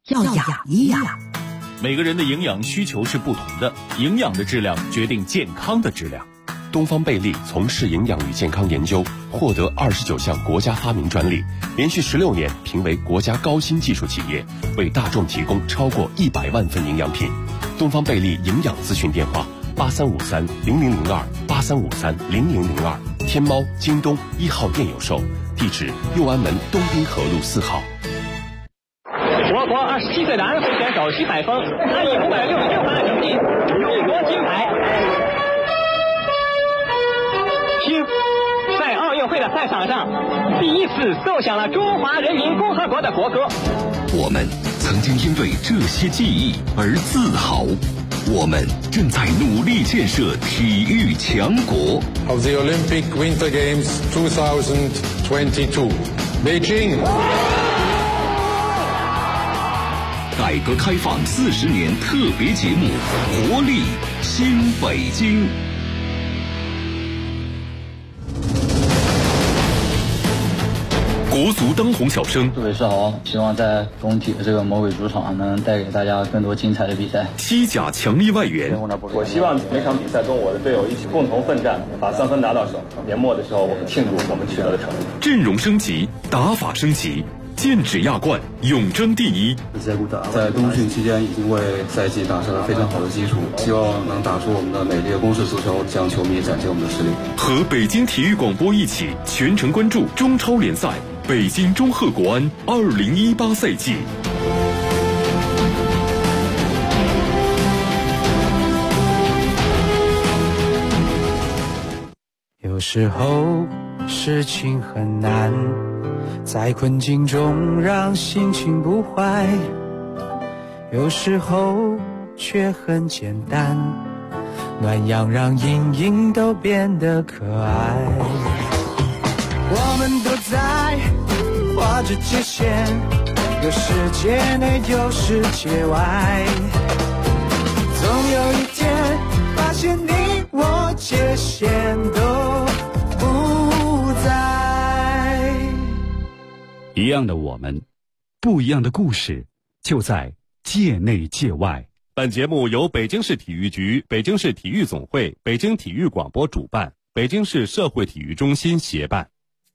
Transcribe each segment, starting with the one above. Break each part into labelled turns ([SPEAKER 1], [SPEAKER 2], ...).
[SPEAKER 1] 要养一养。
[SPEAKER 2] 每个人的营养需求是不同的，营养的质量决定健康的质量。
[SPEAKER 3] 东方贝利从事营养与健康研究，获得29项国家发明专利，连续16年评为国家高新技术企业，为大众提供超过100万份营养品。东方贝利营养咨询电话8353-0002，8353-0002，天猫、京东1号店有售，地址右安门东滨河路4号。
[SPEAKER 4] 我国27岁的安徽选手徐海峰，他以566分的成绩勇夺金牌。听，在奥运会的赛场上，第一次奏响了中华人民共和国的国歌。
[SPEAKER 5] 我们曾经因为这些记忆而自豪，我们正在努力建设体育强国。
[SPEAKER 6] Of the Olympic Winter Games 2022, Beijing。
[SPEAKER 5] 改革开放40年特别节目，活力新北京。
[SPEAKER 2] 国足当红小生，
[SPEAKER 7] 杜伟是好，希望在工体的这个魔鬼主场能带给大家更多精彩的比赛。
[SPEAKER 2] 西甲强力外援，
[SPEAKER 8] 我希望每场比赛跟我的队友一起共同奋战，把3分拿到手。年末的时候，我们庆祝我们取得的成绩。
[SPEAKER 2] 阵容升级，打法升级，剑指亚冠，永争第一。
[SPEAKER 9] 在冬训期间已经为赛季打下了非常好的基础，希望能打出我们的美丽的攻势足球，向球迷展现我们的实力。
[SPEAKER 2] 和北京体育广播一起全程关注中超联赛北京中赫国安2018赛季。
[SPEAKER 10] 有时候事情很难，在困境中让心情不坏，有时候却很简单，暖阳让阴影都变得可爱。我们都在画着界限，有世界内有世界外，总有一天发现你我界限都不在。
[SPEAKER 11] 一样的我们，不一样的故事，就在界内界外。
[SPEAKER 3] 本节目由北京市体育局、北京市体育总会、北京体育广播主办，北京市社会体育中心协办。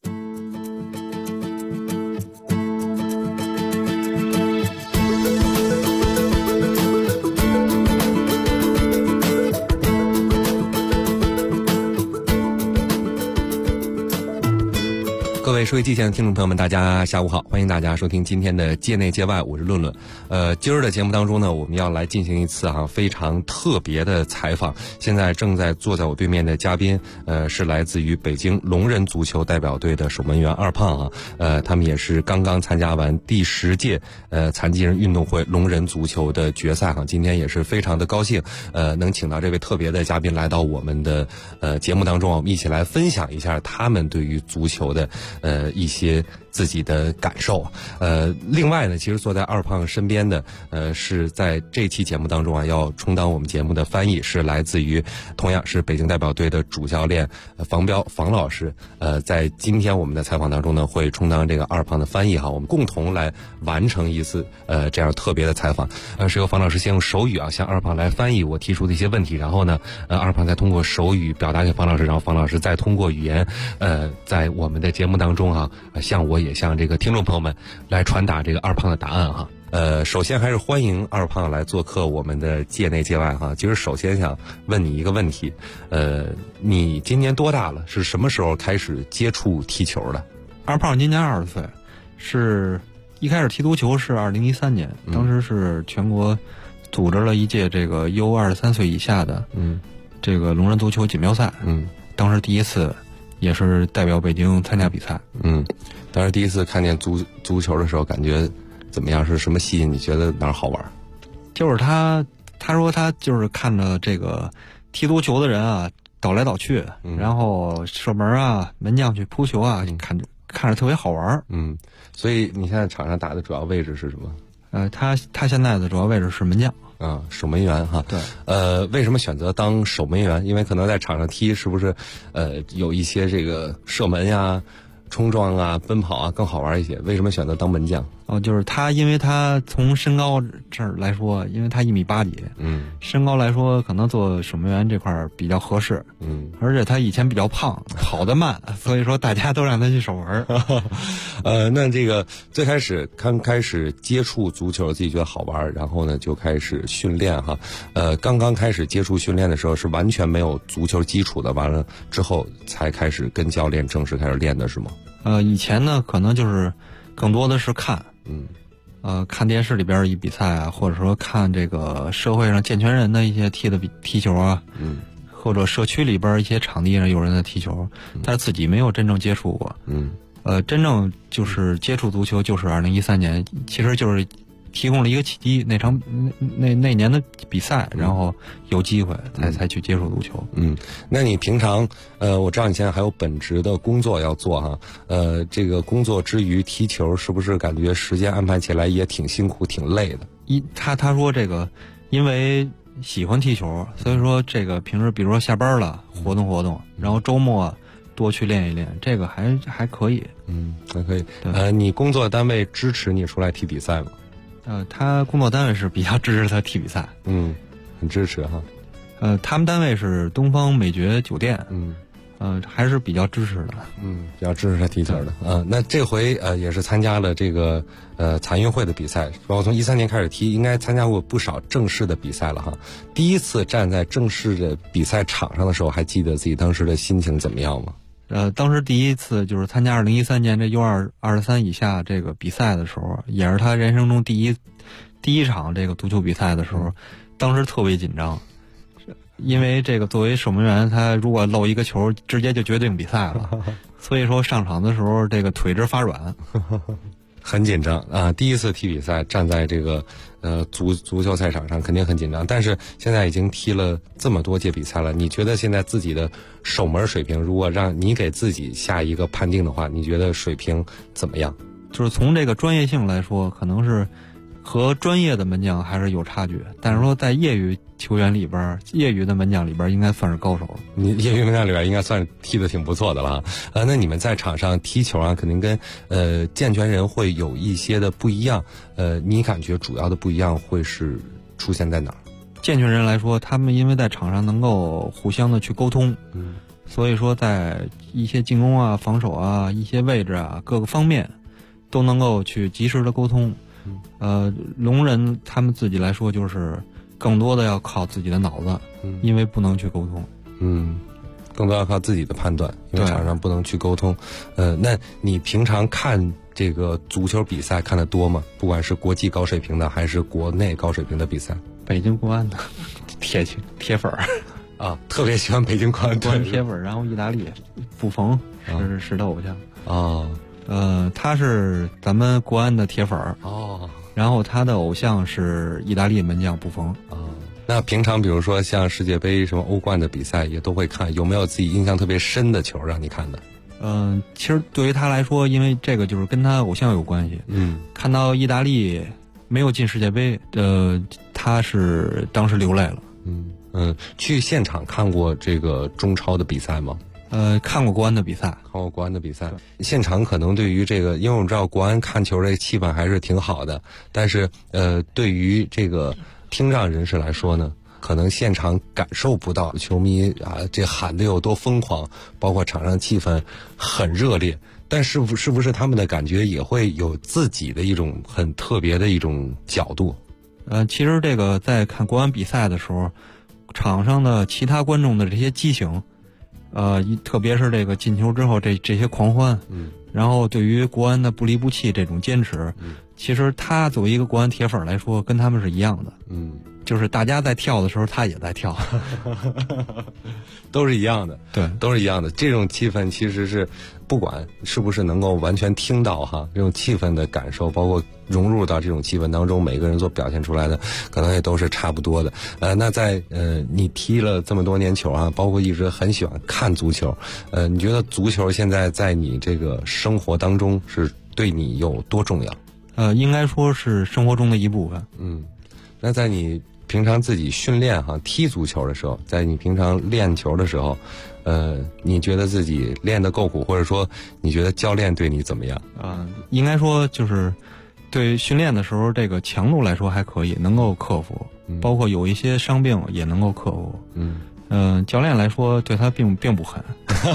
[SPEAKER 12] 各位收音机前的听众朋友们，大家下午好，欢迎大家收听今天的界内界外，我是论论。今儿的节目当中呢，我们要来进行一次非常特别的采访。现在正在坐在我对面的嘉宾，是来自于北京龙人足球代表队的守门员二胖他们也是刚刚参加完第10届残疾人运动会龙人足球的决赛今天也是非常的高兴，能请到这位特别的嘉宾来到我们的节目当中，我们一起来分享一下他们对于足球的一些自己的感受。另外呢，其实坐在二胖身边的是在这期节目当中要充当我们节目的翻译，是来自于同样是北京代表队的主教练房彪房老师。在今天我们的采访当中呢，会充当这个二胖的翻译我们共同来完成一次这样特别的采访。是由房老师先用手语向二胖来翻译我提出的一些问题，然后呢二胖再通过手语表达给房老师，然后房老师再通过语言在我们的节目当中向我也向这个听众朋友们来传达这个二胖的答案首先还是欢迎二胖来做客我们的界内界外其实首先想问你一个问题，你今年多大了？是什么时候开始接触踢球的？
[SPEAKER 13] 二胖今年20岁，是一开始踢足球是2013年，当时是全国组织了一届这个 U23岁以下的这个龙人足球锦标赛，当时第一次也是代表北京参加比赛。
[SPEAKER 12] 当时第一次看见足球的时候，感觉怎么样？是什么吸引你？觉得哪儿好玩？
[SPEAKER 13] 就是他说他就是看着这个踢足球的人倒来倒去，然后射门门将去扑球看着特别好玩。
[SPEAKER 12] 所以你现在场上打的主要位置是什么？
[SPEAKER 13] 他现在的主要位置是门将。
[SPEAKER 12] 守门员
[SPEAKER 13] 对。
[SPEAKER 12] 为什么选择当守门员？因为可能在场上踢，是不是有一些这个射门呀、冲撞奔跑更好玩一些？为什么选择当门将？
[SPEAKER 13] 就是他，因为他从身高这儿来说，因为他1.8米几，身高来说可能做守门员这块儿比较合适，而且他以前比较胖，跑得慢，所以说大家都让他去守门。
[SPEAKER 12] 那这个最开始刚开始接触足球，自己觉得好玩，然后呢就开始训练哈。刚刚开始接触训练的时候是完全没有足球基础的，完了之后才开始跟教练正式开始练的是吗？
[SPEAKER 13] 以前呢可能就是更多的是看。看电视里边一比赛啊，或者说看这个社会上健全人的一些踢球啊，或者社区里边一些场地上有人在踢球，但是自己没有真正接触过。真正就是接触足球就是2013年，其实就是提供了一个契机，那年的比赛，然后有机会才去接触足球。
[SPEAKER 12] 那你平常我知道你现在还有本职的工作要做哈，这个工作之余踢球是不是感觉时间安排起来也挺辛苦挺累的？
[SPEAKER 13] 他说这个因为喜欢踢球，所以说这个平时比如说下班了活动活动，然后周末多去练一练，这个还可以。
[SPEAKER 12] 还可以。你工作单位支持你出来踢比赛吗？
[SPEAKER 13] 他工作单位是比较支持他踢比赛，
[SPEAKER 12] 很支持哈。
[SPEAKER 13] 他们单位是东方美爵酒店，还是比较支持的，
[SPEAKER 12] 比较支持他踢球的。那这回也是参加了这个残运会的比赛，包括从13年开始踢，应该参加过不少正式的比赛了哈。第一次站在正式的比赛场上的时候，还记得自己当时的心情怎么样吗？
[SPEAKER 13] 当时第一次就是参加2013年这U23以下这个比赛的时候，也是他人生中第一场这个足球比赛的时候，当时特别紧张，因为这个作为守门员，他如果漏一个球，直接就决定比赛了，所以说上场的时候这个腿直发软。
[SPEAKER 12] 很紧张啊！第一次踢比赛，站在这个足球赛场上，肯定很紧张。但是现在已经踢了这么多届比赛了，你觉得现在自己的守门水平，如果让你给自己下一个判定的话，你觉得水平怎么样？
[SPEAKER 13] 就是从这个专业性来说，可能是和专业的门将还是有差距，但是说在业余球员里边，业余的门将里边应该算是高手了。
[SPEAKER 12] 你业余门将里边应该算踢得挺不错的了。那你们在场上踢球啊，肯定跟健全人会有一些的不一样。你感觉主要的不一样会是出现在哪儿？
[SPEAKER 13] 健全人来说，他们因为在场上能够互相的去沟通，所以说在一些进攻啊、防守啊、一些位置啊各个方面都能够去及时的沟通。聋人他们自己来说，就是更多的要靠自己的脑子，因为不能去沟通。
[SPEAKER 12] 更多要靠自己的判断，因为场上不能去沟通。那你平常看这个足球比赛看得多吗？不管是国际高水平的，还是国内高水平的比赛？
[SPEAKER 13] 北京国安的铁粉
[SPEAKER 12] 啊，特别喜欢北京国安
[SPEAKER 13] 铁粉，然后意大利布冯是他偶像
[SPEAKER 12] 哦。
[SPEAKER 13] 他是咱们国安的铁粉
[SPEAKER 12] 哦，
[SPEAKER 13] 然后他的偶像是意大利门将布冯
[SPEAKER 12] 哦。那平常比如说像世界杯、什么欧冠的比赛也都会看，有没有自己印象特别深的球让你看的？
[SPEAKER 13] 其实对于他来说，因为这个就是跟他偶像有关系。看到意大利没有进世界杯，他是当时流泪了。
[SPEAKER 12] 去现场看过这个中超的比赛吗？
[SPEAKER 13] 看过国安的比赛，现
[SPEAKER 12] 场可能对于这个，因为我们知道国安看球这个气氛还是挺好的，但是对于这个听障人士来说呢，可能现场感受不到球迷啊这喊的有多疯狂，包括场上气氛很热烈，但是不是他们的感觉也会有自己的一种很特别的一种角度？
[SPEAKER 13] 其实这个在看国安比赛的时候，场上的其他观众的这些激情。特别是这个进球之后这些狂欢，然后对于国安的不离不弃这种坚持，其实他作为一个国安铁粉来说，跟他们是一样的，就是大家在跳的时候，他也在跳，
[SPEAKER 12] 都是一样的，
[SPEAKER 13] 对，
[SPEAKER 12] 都是一样的。这种气氛其实是不管是不是能够完全听到哈，这种气氛的感受，包括融入到这种气氛当中，每个人所表现出来的可能也都是差不多的。那在你踢了这么多年球啊，包括一直很喜欢看足球，你觉得足球现在在你这个生活当中是对你有多重要？
[SPEAKER 13] 应该说是生活中的一部分。
[SPEAKER 12] 那在你平常自己训练踢足球的时候，在你平常练球的时候，你觉得自己练得够苦，或者说你觉得教练对你怎么样？
[SPEAKER 13] 应该说就是对训练的时候这个强度来说还可以，能够克服，包括有一些伤病也能够克服。教练来说对他并不狠。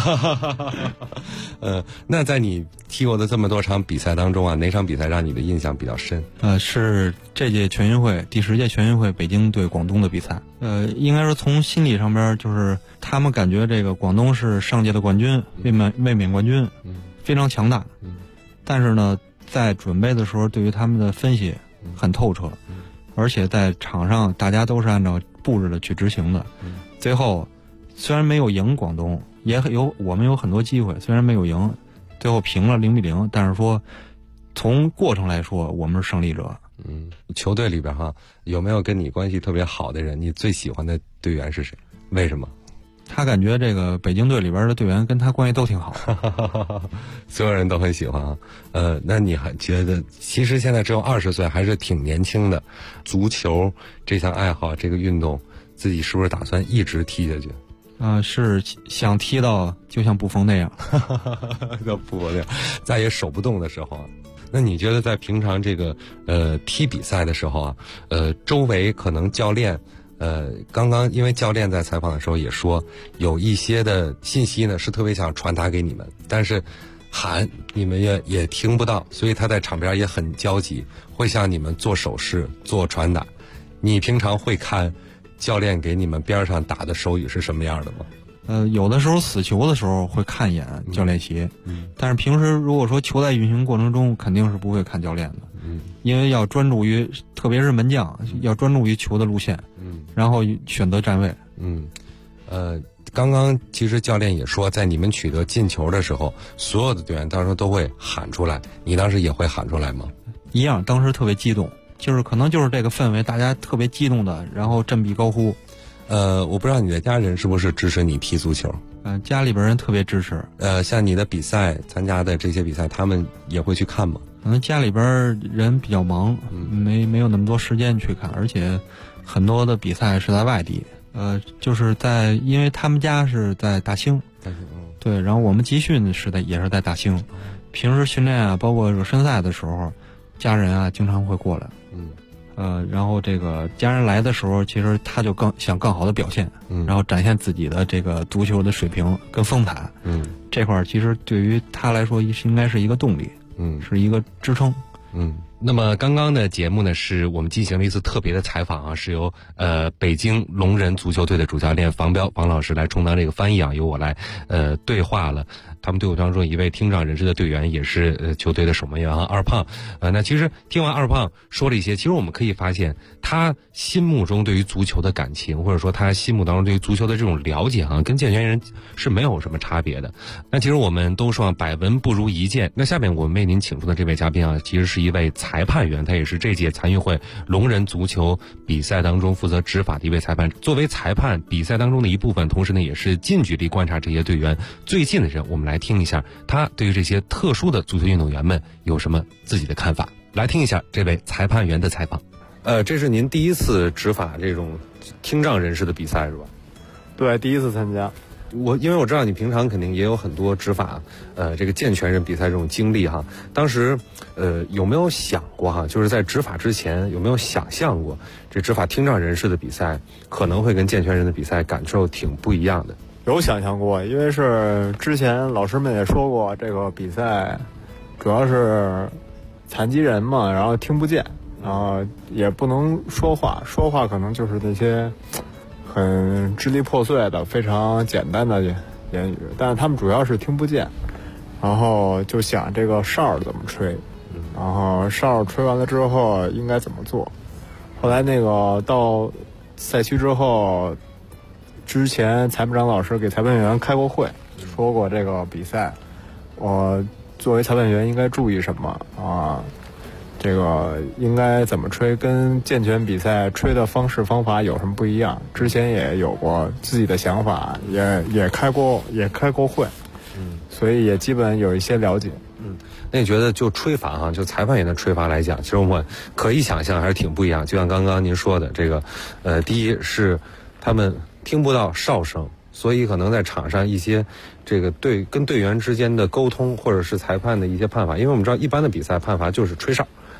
[SPEAKER 12] 那在你踢过的这么多场比赛当中啊，哪场比赛让你的印象比较深？
[SPEAKER 13] 是这届全运会第10届全运会北京对广东的比赛。应该说从心理上边，就是他们感觉这个广东是上届的冠军，卫冕冠军，非常强大。但是呢，在准备的时候对于他们的分析很透彻，而且在场上大家都是按照布置的去执行的。最后虽然没有赢广东，我们有很多机会，虽然没有赢，最后平了0-0，但是说从过程来说我们是胜利者。
[SPEAKER 12] 球队里边有没有跟你关系特别好的人？你最喜欢的队员是谁？为什么？
[SPEAKER 13] 他感觉这个北京队里边的队员跟他关系都挺好。
[SPEAKER 12] 所有人都很喜欢啊。那你还觉得其实现在只有20岁，还是挺年轻的，足球这项爱好，这个运动自己是不是打算一直踢下去？
[SPEAKER 13] 是想踢到就像布冯那样。
[SPEAKER 12] 叫布冯那样，再也手不动的时候啊。那你觉得在平常这个踢比赛的时候啊，周围可能教练刚刚因为教练在采访的时候也说，有一些的信息呢是特别想传达给你们，但是喊你们也听不到，所以他在场边也很焦急，会向你们做手势做传达。你平常会看教练给你们边上打的手语是什么样的吗？
[SPEAKER 13] 有的时候死球的时候会看一眼教练席，但是平时如果说球在运行过程中肯定是不会看教练的，因为要专注于，特别是门将要专注于球的路线，然后选择站位。
[SPEAKER 12] 刚刚其实教练也说，在你们取得进球的时候，所有的队员当时都会喊出来，你当时也会喊出来吗？
[SPEAKER 13] 一样，当时特别激动，就是可能就是这个氛围，大家特别激动的，然后振臂高呼。
[SPEAKER 12] 我不知道你的家人是不是支持你踢足球？
[SPEAKER 13] 家里边人特别支持。
[SPEAKER 12] 像你的比赛参加的这些比赛，他们也会去看吗？
[SPEAKER 13] 可能家里边人比较忙，没有那么多时间去看，而且很多的比赛是在外地。就是因为他们家是在大兴，对，然后我们集训也是在大兴，平时训练啊，包括热身赛的时候，家人啊经常会过来。然后这个家人来的时候，其实他就想更好的表现，然后展现自己的这个足球的水平跟风采。这块其实对于他来说应该是一个动力，是一个支撑。
[SPEAKER 12] 那么刚刚的节目呢，是我们进行了一次特别的采访啊，是由北京龙人足球队的主教练房彪房老师来充当这个翻译啊，由我来对话了他们队伍当中一位听障人士的队员，也是球队的守门员二胖。那其实听完二胖说了一些，其实我们可以发现他心目中对于足球的感情，或者说他心目当中对于足球的这种了解跟健全人是没有什么差别的。那其实我们都说百闻不如一见。那下面我们为您请出的这位嘉宾啊，其实是一位裁判员，他也是这届残运会龙人足球比赛当中负责执法的一位裁判。作为裁判比赛当中的一部分，同时呢也是近距离观察这些队员最近的人，我们来听一下他对于这些特殊的足球运动员们有什么自己的看法。来听一下这位裁判员的采访。这是您第一次执法这种听障人士的比赛是吧？
[SPEAKER 1] 对，第一次参加。
[SPEAKER 12] 因为我知道你平常肯定也有很多执法这个健全人比赛这种经历哈。当时有没有想过就是在执法之前有没有想象过这执法听障人士的比赛可能会跟健全人的比赛感受挺不一样的？
[SPEAKER 1] 有想象过，因为是之前老师们也说过，这个比赛主要是残疾人嘛，然后听不见，然后也不能说话可能就是那些很支离破碎的非常简单的言语，但是他们主要是听不见，然后就想这个哨怎么吹，然后哨吹完了之后应该怎么做。后来那个到赛区之后，之前裁判长老师给裁判员开过会，说过这个比赛我作为裁判员应该注意什么啊，这个应该怎么吹，跟健全比赛吹的方式方法有什么不一样。之前也有过自己的想法，也开过会，所以也基本有一些了解。
[SPEAKER 12] 那你觉得就吹法就裁判员的吹法来讲，其实我们可以想象还是挺不一样。就像刚刚您说的这个第一是他们听不到哨声，所以可能在场上一些这个跟队员之间的沟通，或者是裁判的一些判罚，因为我们知道一般的比赛判罚就是吹哨，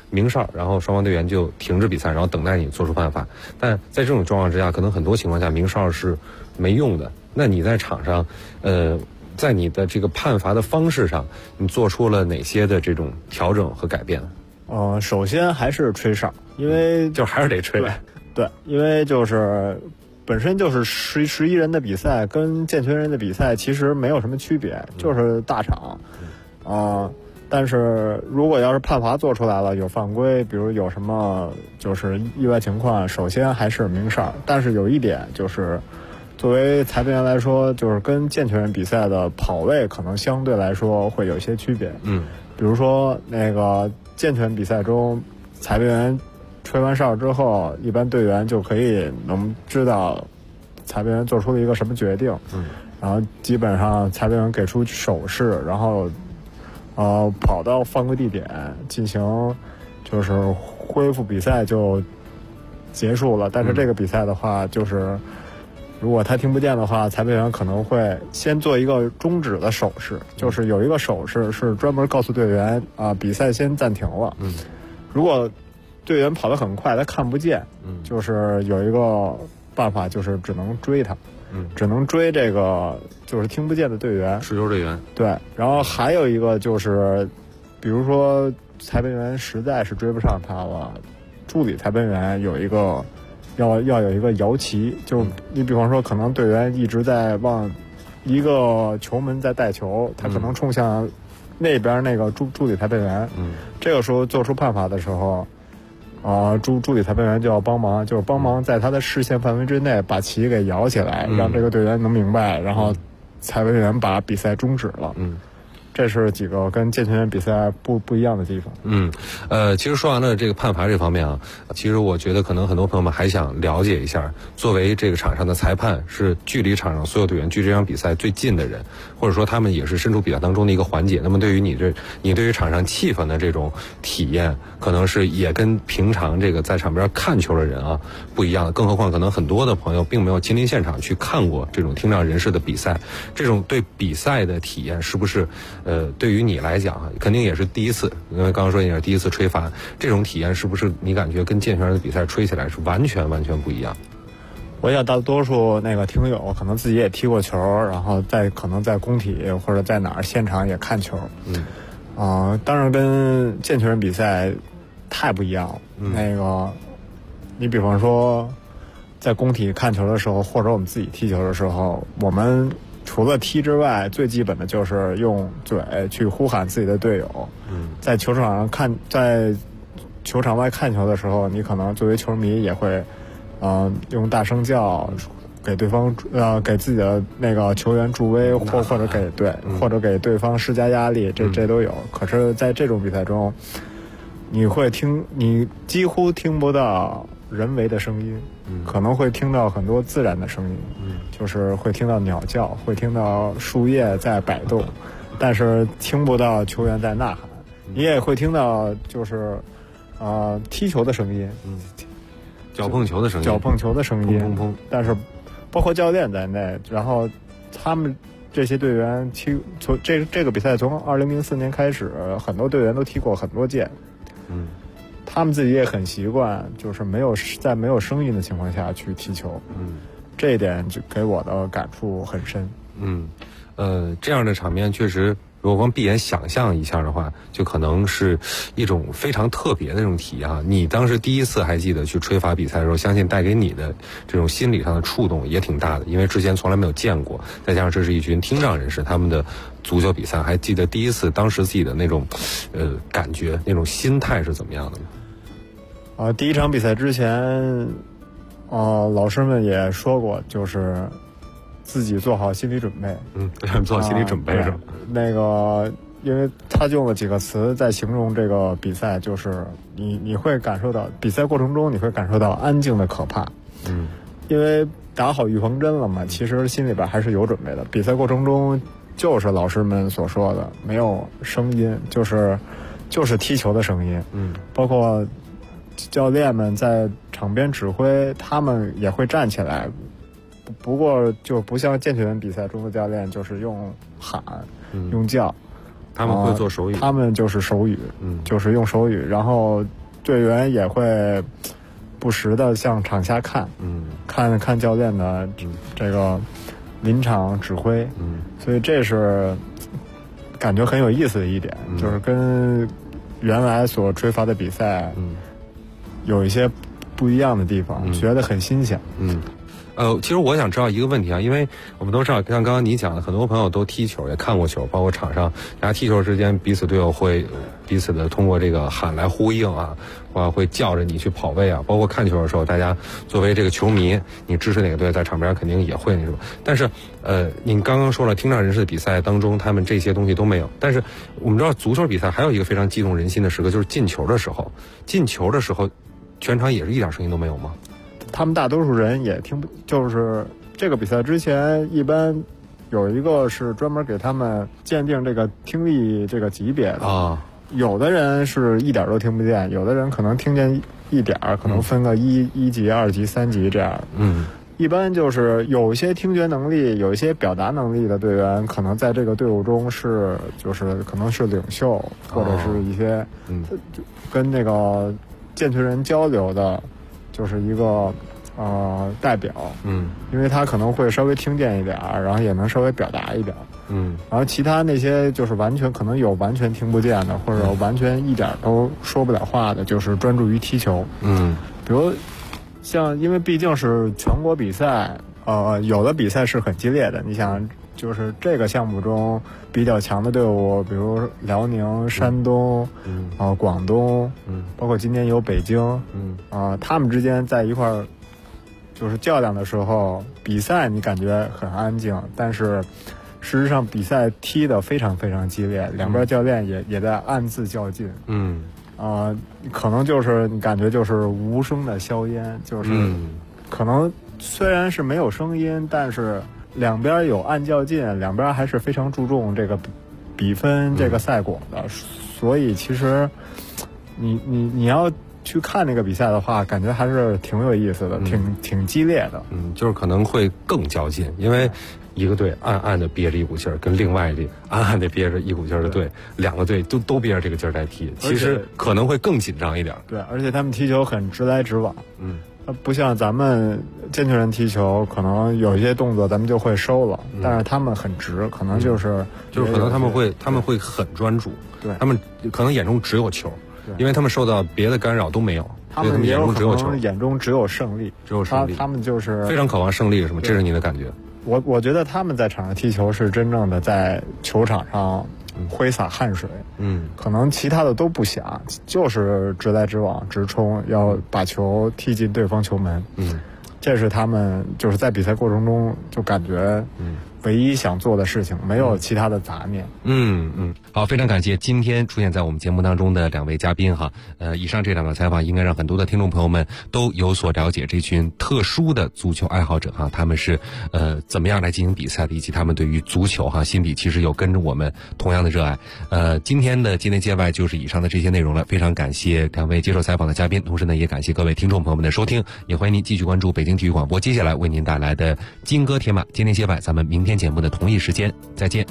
[SPEAKER 12] 鸣哨，然后双方队员就停止比赛，然后等待你做出判罚。但在这种状况之下，可能很多情况下鸣哨是没用的。那你在场上，在你的这个判罚的方式上，你做出了哪些的这种调整和改变？
[SPEAKER 1] 首先还是吹哨，因为
[SPEAKER 12] 就还是得吹。
[SPEAKER 1] 对，因为就是本身就是11人的比赛，跟健全人的比赛其实没有什么区别，就是大场。但是如果要是判罚做出来了，有犯规，比如有什么就是意外情况，首先还是鸣哨。但是有一点就是，作为裁判员来说，就是跟健全人比赛的跑位可能相对来说会有一些区别。比如说那个健全比赛中，裁判员吹完哨之后，一般队员就可以能知道裁判员做出了一个什么决定。然后基本上裁判员给出手势，然后跑到犯规地点进行就是恢复比赛就结束了。但是这个比赛的话，就是如果他听不见的话，裁判员可能会先做一个终止的手势，就是有一个手势是专门告诉队员比赛先暂停了。如果队员跑得很快，他看不见，就是有一个办法，就是只能追他。只能追这个就是听不见的队员，
[SPEAKER 12] 持球队员。对，
[SPEAKER 1] 然后还有一个就是，比如说裁判员实在是追不上他了，助理裁判员有一个要有一个摇旗，就你比方说可能队员一直在往一个球门在带球，他可能冲向那边那个助理裁判员，这个时候做出判罚的时候。助理裁判员就要帮忙，就是帮忙在他的视线范围之内把旗给摇起来，让这个队员能明白，然后裁判员把比赛终止了。这是几个跟健全人比赛不一样的地方。
[SPEAKER 12] 其实说完了这个判罚这方面啊，其实我觉得可能很多朋友们还想了解一下，作为这个场上的裁判，是距离场上所有队员距这场比赛最近的人，或者说他们也是身处比赛当中的一个环节。那么对于你对于场上气氛的这种体验，可能是也跟平常这个在场边看球的人啊不一样的。更何况可能很多的朋友并没有亲临现场去看过这种听障人士的比赛，这种对比赛的体验是不是对于你来讲肯定也是第一次，因为刚刚说你是第一次吹罚，这种体验是不是你感觉跟健全人的比赛吹起来是完全不一样？
[SPEAKER 1] 我想大多数那个听友可能自己也踢过球，然后可能在工体或者在哪儿现场也看球。当然跟健全人比赛太不一样了。那个你比方说在工体看球的时候，或者我们自己踢球的时候，我们除了踢之外，最基本的就是用嘴去呼喊自己的队友。在球场上在球场外看球的时候，你可能作为球迷也会，用大声叫，给对方给自己的那个球员助威，或者给对方施加压力，这都有。可是，在这种比赛中，你几乎听不到人为的声音，可能会听到很多自然的声音，就是会听到鸟叫，会听到树叶在摆动，但是听不到球员在呐喊。你也会听到就是踢球的声音，
[SPEAKER 12] 脚碰球的声音，
[SPEAKER 1] 砰砰，但是包括教练在内，然后他们这些队员踢球，这个比赛从2004年开始，很多队员都踢过很多届。他们自己也很习惯，就是在没有声音的情况下去踢球。这一点就给我的感触很深。
[SPEAKER 12] 这样的场面确实，如果光闭眼想象一下的话，就可能是一种非常特别的这种体验啊。你当时第一次还记得去吹罚比赛的时候，相信带给你的这种心理上的触动也挺大的，因为之前从来没有见过，再加上这是一群听障人士他们的足球比赛，还记得第一次当时自己的那种感觉，那种心态是怎么样的呢？
[SPEAKER 1] 第一场比赛之前，老师们也说过，就是自己做好心理准备。
[SPEAKER 12] 做好心理准备是吧？
[SPEAKER 1] 那个，因为他用了几个词在形容这个比赛，就是你会感受到比赛过程中你会感受到安静的可怕。因为打好预防针了嘛，其实心里边还是有准备的。比赛过程中就是老师们所说的没有声音，就是踢球的声音。包括教练们在场边指挥，他们也会站起来，不过就不像健全人比赛中的教练，就是用喊、用叫。
[SPEAKER 12] 他们会做手语，
[SPEAKER 1] 他们就是手语，就是用手语。然后队员也会不时的向场下看，看教练的这个临场指挥，所以这是感觉很有意思的一点，就是跟原来所追罚的比赛，有一些不一样的地方，觉得很新鲜。
[SPEAKER 12] 其实我想知道一个问题啊，因为我们都知道，像刚刚你讲的，很多朋友都踢球，也看过球，包括场上大家踢球之间，彼此队友会彼此的通过这个喊来呼应啊，会叫着你去跑位啊，包括看球的时候，大家作为这个球迷，你支持哪个队，在场边肯定也会那什么。但是您刚刚说了，听障人士的比赛当中，他们这些东西都没有。但是我们知道，足球比赛还有一个非常激动人心的时刻，就是进球的时候。进球的时候，全场也是一点声音都没有吗？
[SPEAKER 1] 他们大多数人也听不，就是这个比赛之前一般有一个是专门给他们鉴定这个听力这个级别的啊，有的人是一点都听不见，有的人可能听见一点，可能分个一级、2级、3级这样。一般就是有一些听觉能力、有一些表达能力的队员，可能在这个队伍中就是可能是领袖，或者是一些跟那个健全人交流的。就是一个代表，因为他可能会稍微听见一点，然后也能稍微表达一点，然后其他那些就是完全可能有完全听不见的，或者完全一点都说不了话的，就是专注于踢球，比如像因为毕竟是全国比赛，有的比赛是很激烈的，你想就是这个项目中比较强的队伍，比如辽宁、山东，广东，包括今年有北京，他们之间在一块儿就是较量的时候，比赛你感觉很安静，但是事实上比赛踢得非常非常激烈，两边教练也在暗自较劲，可能就是你感觉就是无声的硝烟，就是可能虽然是没有声音，但是两边有暗较劲，两边还是非常注重这个比分这个赛果的，所以其实你要去看那个比赛的话，感觉还是挺有意思的，挺激烈的。
[SPEAKER 12] 就是可能会更较劲，因为一个队暗暗的憋着一股劲儿，跟另外一队暗暗的憋着一股劲儿的队，两个队都憋着这个劲儿在踢，其实可能会更紧张一点。
[SPEAKER 1] 对，而且他们踢球很直来直往。不像咱们健全人踢球，可能有一些动作咱们就会收了，但是他们很直，可能就是
[SPEAKER 12] 可能他们会很专注，
[SPEAKER 1] 对，
[SPEAKER 12] 他们可能眼中只有球，因为他们受到别的干扰都没有，
[SPEAKER 1] 他们
[SPEAKER 12] 眼中只有球，
[SPEAKER 1] 眼中只有胜利，他们就是
[SPEAKER 12] 非常渴望胜利，是吗？这是你的感觉？
[SPEAKER 1] 我觉得他们在场上踢球是真正的在球场上挥洒汗水，可能其他的都不想，就是直来直往直冲，要把球踢进对方球门，这是他们就是在比赛过程中就感觉唯一想做的事情，没有其他的杂念。
[SPEAKER 12] 好，非常感谢今天出现在我们节目当中的两位嘉宾哈。以上这两个采访应该让很多的听众朋友们都有所了解这群特殊的足球爱好者哈，他们是怎么样来进行比赛的，以及他们对于足球哈心底其实有跟着我们同样的热爱。今天的街内街外就是以上的这些内容了，非常感谢两位接受采访的嘉宾，同时呢也感谢各位听众朋友们的收听，也欢迎您继续关注北京体育广播接下来为您带来的金戈铁马街内街外，咱们明天节目的同一时间再见。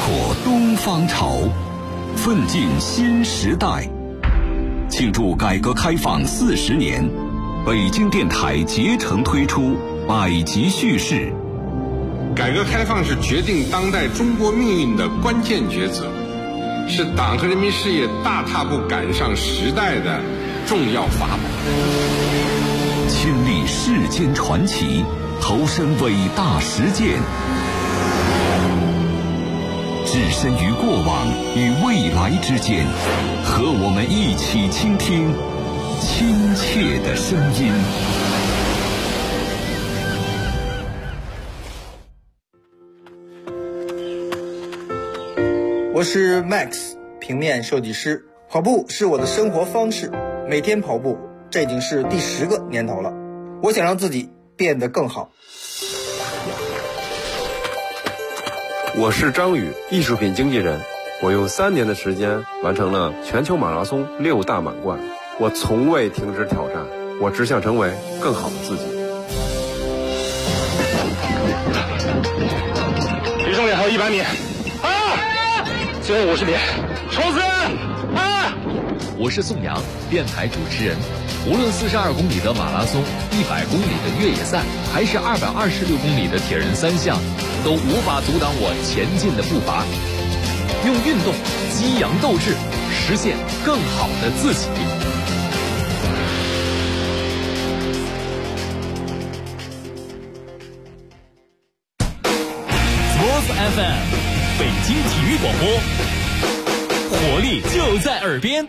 [SPEAKER 5] 阔东方潮，奋进新时代。庆祝改革开放40年，北京电台竭诚推出百集叙事。
[SPEAKER 6] 改革开放是决定当代中国命运的关键抉择，是党和人民事业大踏步赶上时代的重要法宝。
[SPEAKER 5] 亲历世间传奇，投身伟大实践，置身于过往与未来之间，和我们一起倾听亲切的声音。
[SPEAKER 14] 我是 Max， 平面设计师。跑步是我的生活方式，每天跑步，这已经是第10个年头了。我想让自己变得更好。
[SPEAKER 15] 我是张宇，艺术品经纪人。我用3年的时间完成了全球马拉松6大满贯。我从未停止挑战，我只想成为更好的自己。
[SPEAKER 16] 离终点还有100米，最后50米，冲刺！
[SPEAKER 17] 我是宋阳，电台主持人。无论42公里的马拉松、100公里的越野赛，还是226公里的铁人3项，都无法阻挡我前进的步伐。用运动激扬斗志，实现更好的自己。Sports FM， 北京体育广播，活力就在耳边。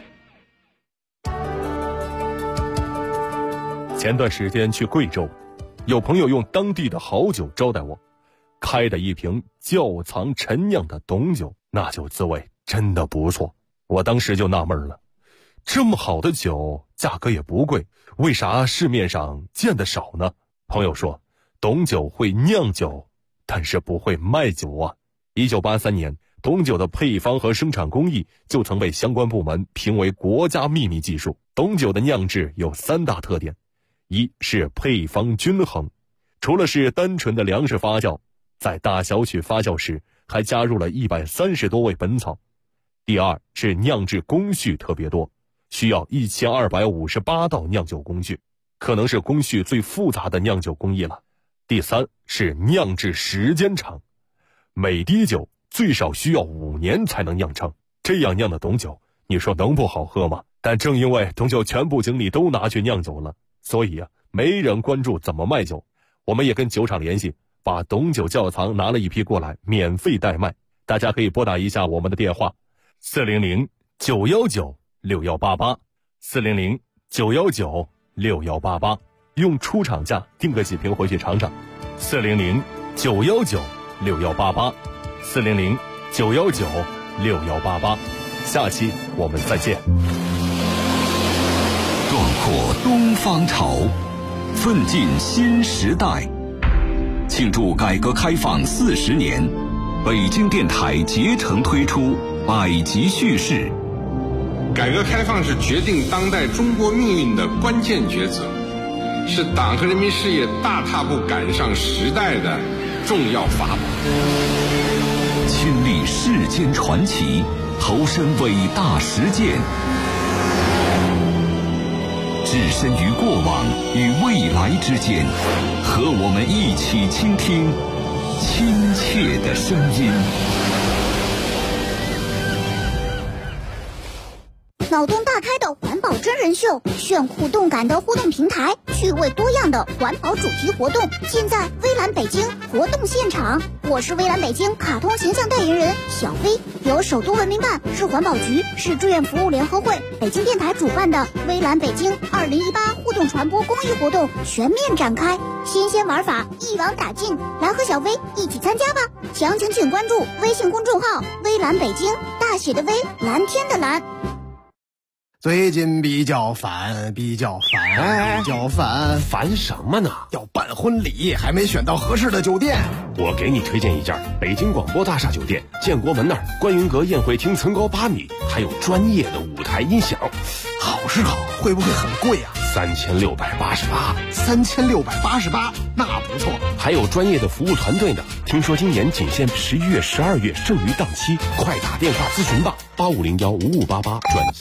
[SPEAKER 2] 前段时间去贵州，有朋友用当地的好酒招待我，开的一瓶窖藏陈酿的董酒，那酒滋味真的不错。我当时就纳闷了，这么好的酒价格也不贵，为啥市面上见得少呢？朋友说，董酒会酿酒，但是不会卖酒啊。1983年，董酒的配方和生产工艺就曾被相关部门评为国家秘密技术。董酒的酿制有3大特点，一是配方均衡，除了是单纯的粮食发酵，在大小曲发酵时还加入了130多味本草。第二是酿制工序特别多，需要1258道酿酒工序，可能是工序最复杂的酿酒工艺了。第三是酿制时间长，每滴酒最少需要5年才能酿成，这样酿的董酒，你说能不好喝吗？但正因为董酒全部精力都拿去酿酒了，所以没人关注怎么卖酒。我们也跟酒厂联系，把董酒窖藏拿了一批过来，免费代卖。大家可以拨打一下我们的电话，400-919-6188 400-919-6188，用出厂价订个几瓶回去尝尝。400-919-6188 400-919-6188，下期我们再见。
[SPEAKER 5] 壮阔东方潮，奋进新时代。庆祝改革开放40年，北京电台竭诚推出百集叙事。
[SPEAKER 6] 改革开放是决定当代中国命运的关键抉择，是党和人民事业大踏步赶上时代的重要法宝。
[SPEAKER 5] 亲历世间传奇，投身伟大实践，置身于过往与未来之间，和我们一起倾听亲切的声音。
[SPEAKER 18] 脑洞大开的环保真人秀，炫酷动感的互动平台，趣味多样的环保主题活动，尽在微蓝北京活动现场。我是微蓝北京卡通形象代言人小飞，由首都文明办、市环保局、市志愿服务联合会、北京电台主办的微蓝北京2018互动传播公益活动全面展开，新鲜玩法一网打尽，来和小飞一起参加吧！详情请关注微信公众号微蓝北京，大写的微，蓝天的蓝。
[SPEAKER 19] 最近比较烦，
[SPEAKER 3] 烦什么呢？
[SPEAKER 19] 要办婚礼，还没选到合适的酒店。
[SPEAKER 3] 我给你推荐一家北京广播大厦酒店，建国门那儿观云阁宴会厅层高8米，还有专业的舞台音响。
[SPEAKER 19] 好是好，会不会很贵啊？ 3688，那不错。
[SPEAKER 3] 还有专业的服务团队呢。听说今年仅限11月、12月剩余档期，快打电话咨询吧，85015588转。